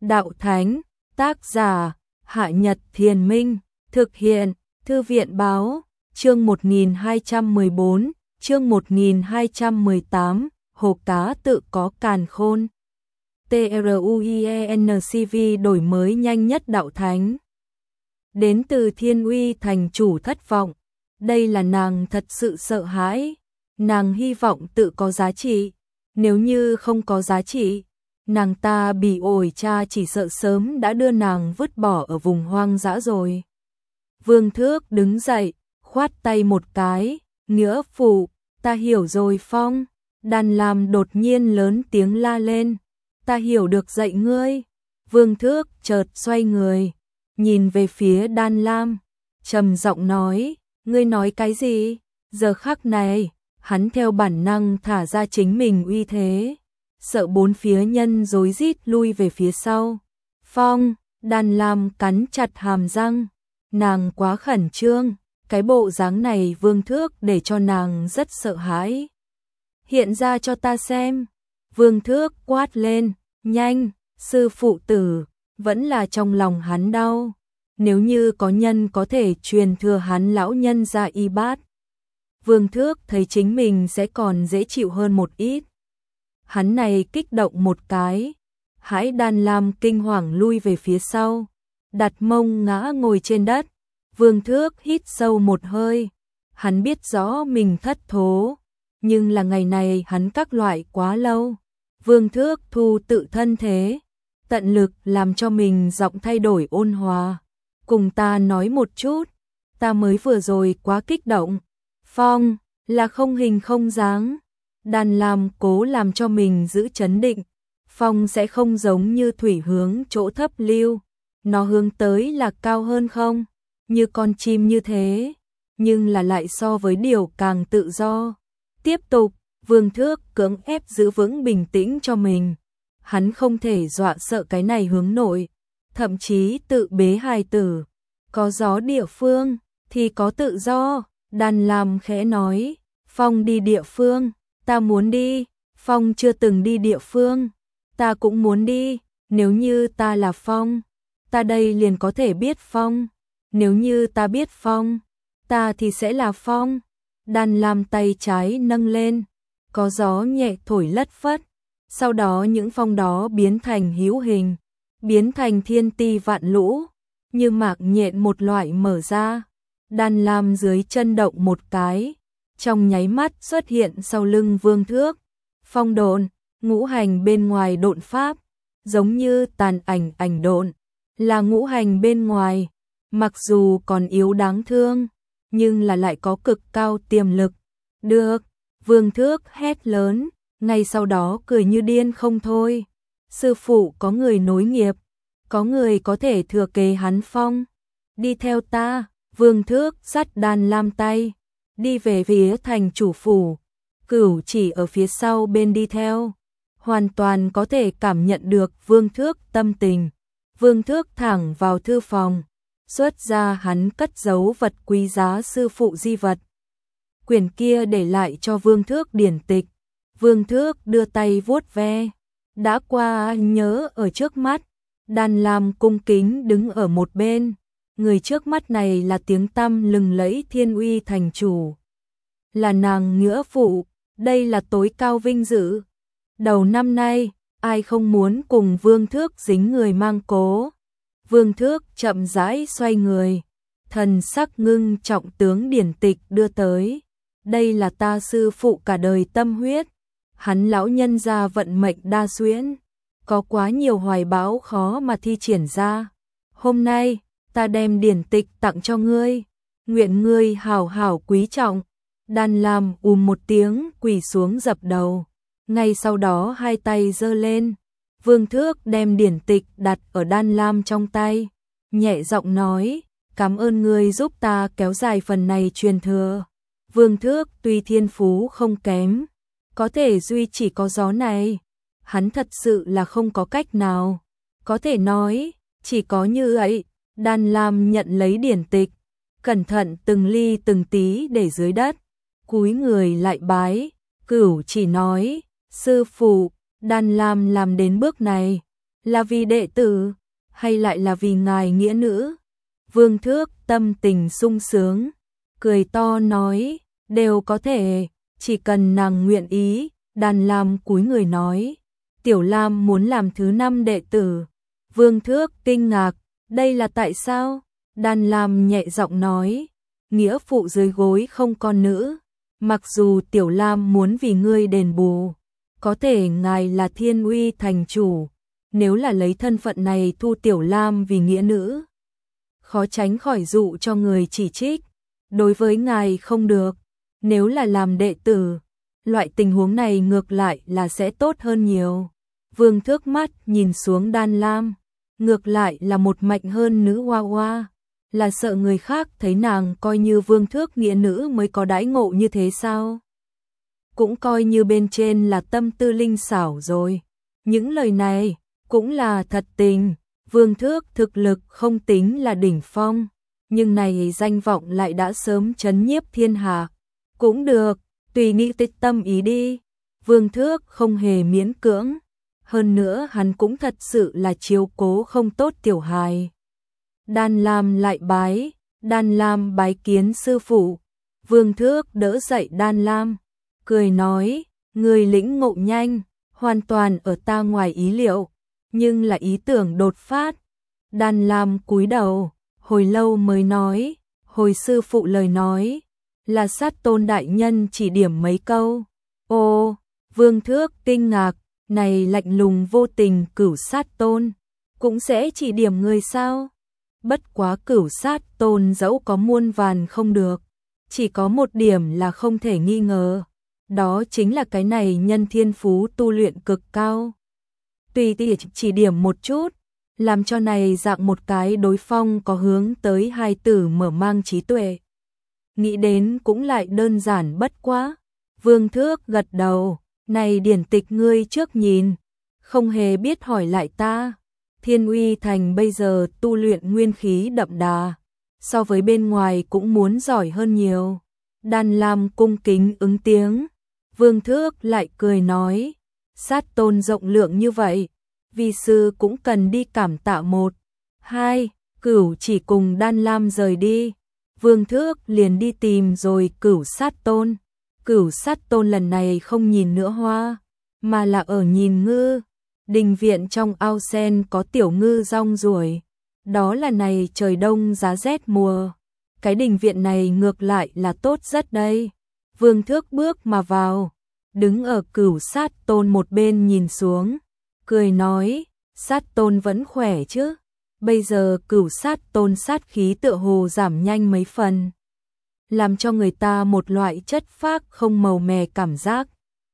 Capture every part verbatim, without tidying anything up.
Đạo Thánh, tác giả, Hạ Nhật Thiền Minh, thực hiện, Thư viện Báo, chương một nghìn hai trăm mười bốn, chương một nghìn hai trăm mười tám, Hồ cá tự có càn khôn. TRUIENCV đổi mới nhanh nhất Đạo Thánh. Đến từ Thiên Uy thành chủ thất vọng, đây là nàng thật sự sợ hãi, nàng hy vọng tự có giá trị, nếu như không có giá trị, nàng ta bị ổi cha chỉ sợ sớm đã đưa nàng vứt bỏ ở vùng hoang dã rồi. Vương Thước đứng dậy, khoát tay một cái, nghĩa phụ, ta hiểu rồi Phong. Đàn Lam đột nhiên lớn tiếng la lên, ta hiểu được dạy ngươi. Vương Thước chợt xoay người, nhìn về phía Đan Lam, trầm giọng nói, ngươi nói cái gì? Giờ khắc này, hắn theo bản năng thả ra chính mình uy thế, sợ bốn phía nhân rối rít lui về phía sau. Phong, Đan Lam cắn chặt hàm răng, nàng quá khẩn trương, cái bộ dáng này Vương Thước để cho nàng rất sợ hãi. Hiện ra cho ta xem. Vương Thước quát lên, nhanh, sư phụ tử, vẫn là trong lòng hắn đau. Nếu như có nhân có thể truyền thừa hắn lão nhân ra y bát, Vương Thước thấy chính mình sẽ còn dễ chịu hơn một ít. Hắn này kích động một cái, hãi Đan Lam kinh hoàng lui về phía sau, đặt mông ngã ngồi trên đất. Vương Thước hít sâu một hơi, hắn biết rõ mình thất thố, nhưng là ngày này hắn các loại quá lâu. Vương Thước thu tự thân thế, tận lực làm cho mình giọng thay đổi ôn hòa. Cùng ta nói một chút, ta mới vừa rồi quá kích động. Phong, là không hình không dáng. Đàn Lam cố làm cho mình giữ chấn định. Phong sẽ không giống như thủy hướng chỗ thấp lưu, nó hướng tới là cao hơn không, như con chim như thế, nhưng là lại so với điều càng tự do. Tiếp tục, Vương Thước cưỡng ép giữ vững bình tĩnh cho mình. Hắn không thể dọa sợ cái này hướng nội, thậm chí tự bế hài tử. Có gió địa phương, thì có tự do. Đàn Lam khẽ nói, Phong đi địa phương, ta muốn đi. Phong chưa từng đi địa phương, ta cũng muốn đi. Nếu như ta là Phong, ta đây liền có thể biết Phong. Nếu như ta biết Phong, ta thì sẽ là Phong. Đàn Lam tay trái nâng lên, có gió nhẹ thổi lất phất, sau đó những phong đó biến thành hữu hình, biến thành thiên ti vạn lũ, như mạc nhện một loại mở ra. Đàn Lam dưới chân động một cái, trong nháy mắt xuất hiện sau lưng Vương Thước. Phong độn, ngũ hành bên ngoài độn pháp, giống như tàn ảnh ảnh độn, là ngũ hành bên ngoài, mặc dù còn yếu đáng thương, nhưng là lại có cực cao tiềm lực. Được, Vương Thước hét lớn, ngay sau đó cười như điên không thôi. Sư phụ có người nối nghiệp, có người có thể thừa kế hắn Phong. Đi theo ta. Vương Thước dắt Đàn Lam tay, đi về phía thành chủ phủ. Cửu chỉ ở phía sau bên đi theo, hoàn toàn có thể cảm nhận được Vương Thước tâm tình. Vương Thước thẳng vào thư phòng, xuất ra hắn cất giấu vật quý giá sư phụ di vật. Quyển kia để lại cho Vương Thước điển tịch. Vương Thước đưa tay vuốt ve, đã qua nhớ ở trước mắt. Đàn Lam cung kính đứng ở một bên. Người trước mắt này là tiếng tăm lừng lẫy Thiên Uy thành chủ, là nàng nghĩa phụ, đây là tối cao vinh dự. Đầu năm nay, ai không muốn cùng Vương Thước dính người mang cố. Vương Thước chậm rãi xoay người, thần sắc ngưng trọng tướng điển tịch đưa tới. Đây là ta sư phụ cả đời tâm huyết, hắn lão nhân gia vận mệnh đa xuyễn, có quá nhiều hoài bão khó mà thi triển ra. Hôm nay, ta đem điển tịch tặng cho ngươi, nguyện ngươi hảo hảo quý trọng. Đàn Lam ùm một tiếng quỳ xuống dập đầu, ngay sau đó hai tay giơ lên. Vương Thước đem điển tịch đặt ở Đan Lam trong tay, nhẹ giọng nói, cảm ơn ngươi giúp ta kéo dài phần này truyền thừa. Vương Thước tuy thiên phú không kém, có thể duy chỉ có gió này, hắn thật sự là không có cách nào. Có thể nói, chỉ có như vậy. Đan Lam nhận lấy điển tịch, cẩn thận từng ly từng tí để dưới đất, cúi người lại bái. Cửu chỉ nói, sư phụ, Đan Lam làm đến bước này, Là vì đệ tử, hay lại là vì ngài nghĩa nữ? Vương Thước tâm tình sung sướng, cười to nói, đều có thể, chỉ cần nàng nguyện ý. Đan Lam cúi người nói, Tiểu Lam muốn làm thứ năm đệ tử. Vương Thước kinh ngạc, đây là tại sao? Đan Lam nhẹ giọng nói, nghĩa phụ dưới gối không con nữ, mặc dù Tiểu Lam muốn vì ngươi đền bù, có thể ngài là Thiên Uy thành chủ, nếu là lấy thân phận này thu Tiểu Lam vì nghĩa nữ, khó tránh khỏi dụ cho người chỉ trích, đối với ngài không được, nếu là làm đệ tử, loại tình huống này ngược lại là sẽ tốt hơn nhiều. Vương Thước mắt nhìn xuống Đan Lam, ngược lại là một mạnh hơn nữ hoa hoa, là sợ người khác thấy nàng coi như Vương Thước nghĩa nữ mới có đãi ngộ như thế sao? Cũng coi như bên trên là tâm tư linh xảo rồi. Những lời này cũng là thật tình, Vương Thước thực lực không tính là đỉnh phong, nhưng này danh vọng lại đã sớm chấn nhiếp thiên hạ. Cũng được, tùy nghĩ tích tâm ý đi. Vương Thước không hề miễn cưỡng, hơn nữa hắn cũng thật sự là chiếu cố không tốt tiểu hài. Đan Lam lại bái, Đan Lam bái kiến sư phụ. Vương Thước đỡ dậy Đan Lam, cười nói, người lĩnh ngộ nhanh, hoàn toàn ở ta ngoài ý liệu, nhưng là ý tưởng đột phát. Đan Lam cúi đầu, hồi lâu mới nói, hồi sư phụ lời nói, là Sát Tôn đại nhân chỉ điểm mấy câu. Ô, Vương Thước kinh ngạc, này lạnh lùng vô tình Cửu Sát Tôn, cũng sẽ chỉ điểm người sao? Bất quá Cửu Sát Tôn dẫu có muôn vàn không được, chỉ có một điểm là không thể nghi ngờ, đó chính là cái này nhân thiên phú tu luyện cực cao. Tùy tỉ chỉ điểm một chút, làm cho này dạng một cái đối phong có hướng tới hai tử mở mang trí tuệ. Nghĩ đến cũng lại đơn giản bất quá. Vương Thước gật đầu, này điển tịch ngươi trước nhìn, không hề biết hỏi lại ta. Thiên Uy Thành bây giờ tu luyện nguyên khí đậm đà, so với bên ngoài cũng muốn giỏi hơn nhiều. Đan Lam cung kính ứng tiếng. Vương Thước lại cười nói, Sát Tôn rộng lượng như vậy, vi sư cũng cần đi cảm tạ một. Hai, Cửu chỉ cùng Đan Lam rời đi. Vương Thước liền đi tìm rồi Cửu Sát Tôn. Cửu Sát Tôn lần này không nhìn nữa hoa, mà là ở nhìn ngư. Đình viện trong ao sen có tiểu ngư rong ruổi. Đó là này trời đông giá rét mùa. Cái đình viện này ngược lại là tốt rất đây. Vương Thước bước mà vào, đứng ở Cửu Sát Tôn một bên nhìn xuống, cười nói, Sát Tôn vẫn khỏe chứ? Bây giờ Cửu Sát Tôn sát khí tựa hồ giảm nhanh mấy phần, làm cho người ta một loại chất phác không màu mè cảm giác.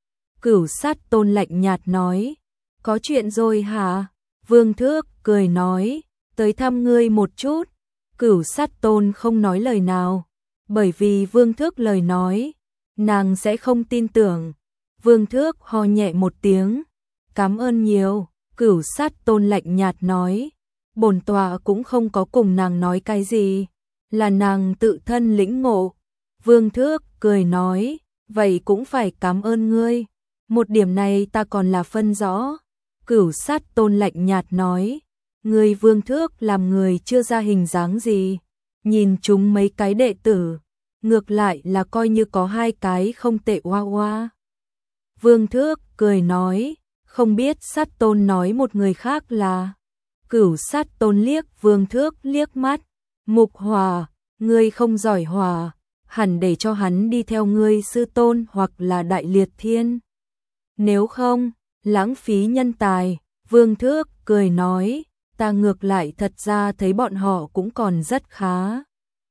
Cửu Sát Tôn lạnh nhạt nói, có chuyện rồi hả? Vương Thước cười nói, tới thăm ngươi một chút. Cửu Sát Tôn không nói lời nào, bởi vì Vương Thước lời nói, nàng sẽ không tin tưởng. Vương Thước ho nhẹ một tiếng, cảm ơn nhiều. Cửu Sát Tôn lạnh nhạt nói, bổn tọa cũng không có cùng nàng nói cái gì, là nàng tự thân lĩnh ngộ. Vương Thước cười nói, vậy cũng phải cảm ơn ngươi, một điểm này ta còn là phân rõ. Cửu Sát Tôn lạnh nhạt nói, ngươi Vương Thước làm người chưa ra hình dáng gì, nhìn chúng mấy cái đệ tử, ngược lại là coi như có hai cái không tệ hoa hoa. Vương Thước cười nói, không biết Sát Tôn nói một người khác là. Cửu Sát Tôn liếc Vương Thước liếc mắt, Mục Hòa, ngươi không giỏi hòa, hẳn để cho hắn đi theo ngươi sư tôn hoặc là Đại Liệt Thiên. Nếu không, lãng phí nhân tài. Vương Thước cười nói, ta ngược lại thật ra thấy bọn họ cũng còn rất khá.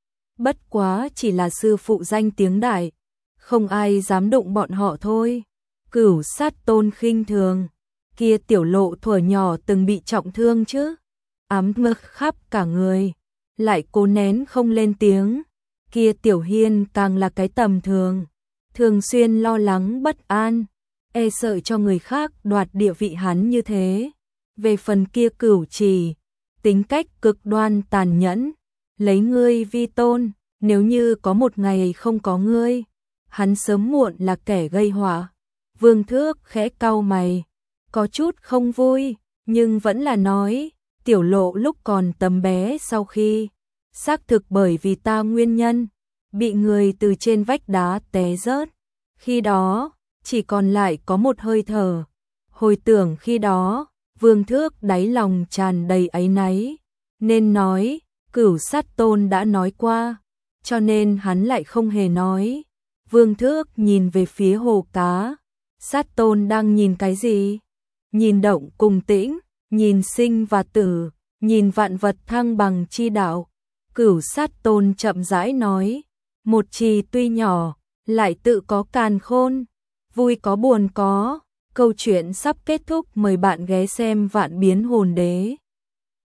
Bất quá chỉ là sư phụ danh tiếng đại, không ai dám đụng bọn họ thôi. Cửu Sát Tôn khinh thường, kia tiểu lộ thuở nhỏ từng bị trọng thương chứ, ám mực khắp cả người, lại cố nén không lên tiếng. Kia tiểu hiên càng là cái tầm thường, thường xuyên lo lắng bất an, e sợ cho người khác đoạt địa vị hắn như thế. Về phần kia Cửu Trì, tính cách cực đoan tàn nhẫn, lấy ngươi vi tôn, nếu như có một ngày không có ngươi, hắn sớm muộn là kẻ gây họa. Vương Thước khẽ cau mày, có chút không vui, nhưng vẫn là nói, tiểu lộ lúc còn tấm bé sau khi, xác thực bởi vì ta nguyên nhân, bị người từ trên vách đá té rớt. Khi đó, chỉ còn lại có một hơi thở. Hồi tưởng khi đó, Vương Thước đáy lòng tràn đầy áy náy, nên nói, Cửu Sát Tôn đã nói qua, cho nên hắn lại không hề nói. Vương Thước nhìn về phía hồ cá, Sát Tôn đang nhìn cái gì? Nhìn động cùng tĩnh, nhìn sinh và tử, nhìn vạn vật thăng bằng chi đạo. Cửu Sát Tôn chậm rãi nói, một trì tuy nhỏ, lại tự có càn khôn, vui có buồn có. Câu chuyện sắp kết thúc, mời bạn ghé xem Vạn Biến Hồn Đế.